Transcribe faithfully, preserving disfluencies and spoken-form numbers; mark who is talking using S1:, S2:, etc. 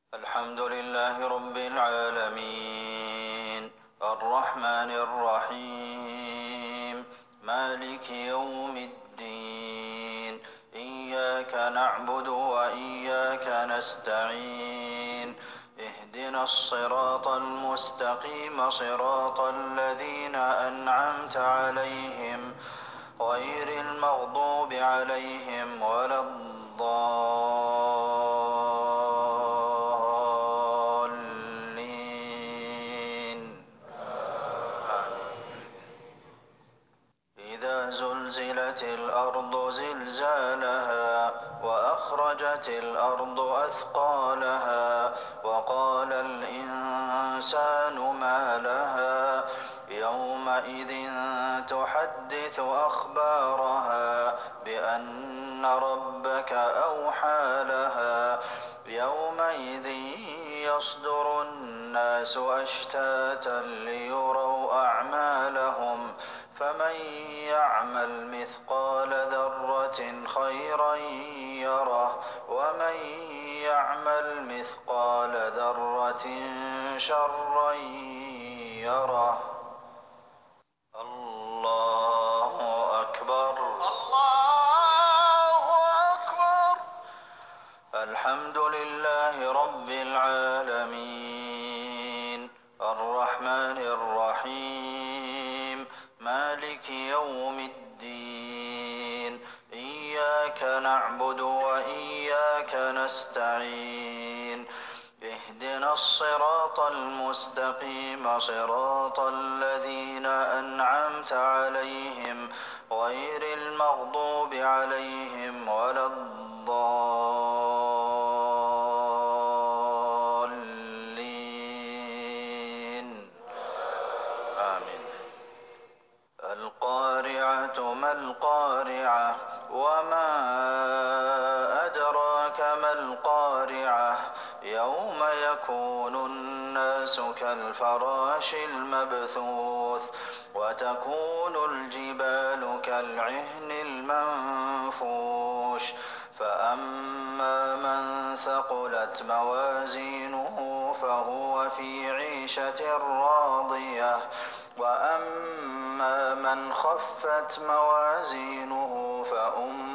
S1: الحمد لله رب العالمين الرحمن الرحيم مالك يوم الدين إياك نعبد وإياك نستعين اهدنا الصراط المستقيم صراط الذين أنعمت عليهم غير المغضوب عليهم ولا الضالين آمين. إذا زلزلت الأرض زلزالها وأخرجت الأرض أثقالها وقال الإنسان ما لها يومئذ تحدث أخبارها بأن ربك أوحى لها يومئذ يصدر الناس أشتاتا ليروا أعمالهم فمن يعمل مثقال ذرة خيرا يره ومن يعمل مثقال ذرة شرا يره. الله أكبر الله أكبر. الحمد لله رب العالمين الرحمن الرحيم مالك يوم الدين إياك نعبد وإياك نستعين اهدنا الصراط المستقيم صراط الذين أنعمت عليهم غير المغضوب عليهم ولا الضالين آمين. القارعة ما القارعة وما أدراك ما القارعة يوم يكون الناس كالفراش المبثوث وتكون الجبال كالعهن المنفوش فأما من ثقلت موازينه فهو في عيشة راضية وأما من خفت موازينه فأمه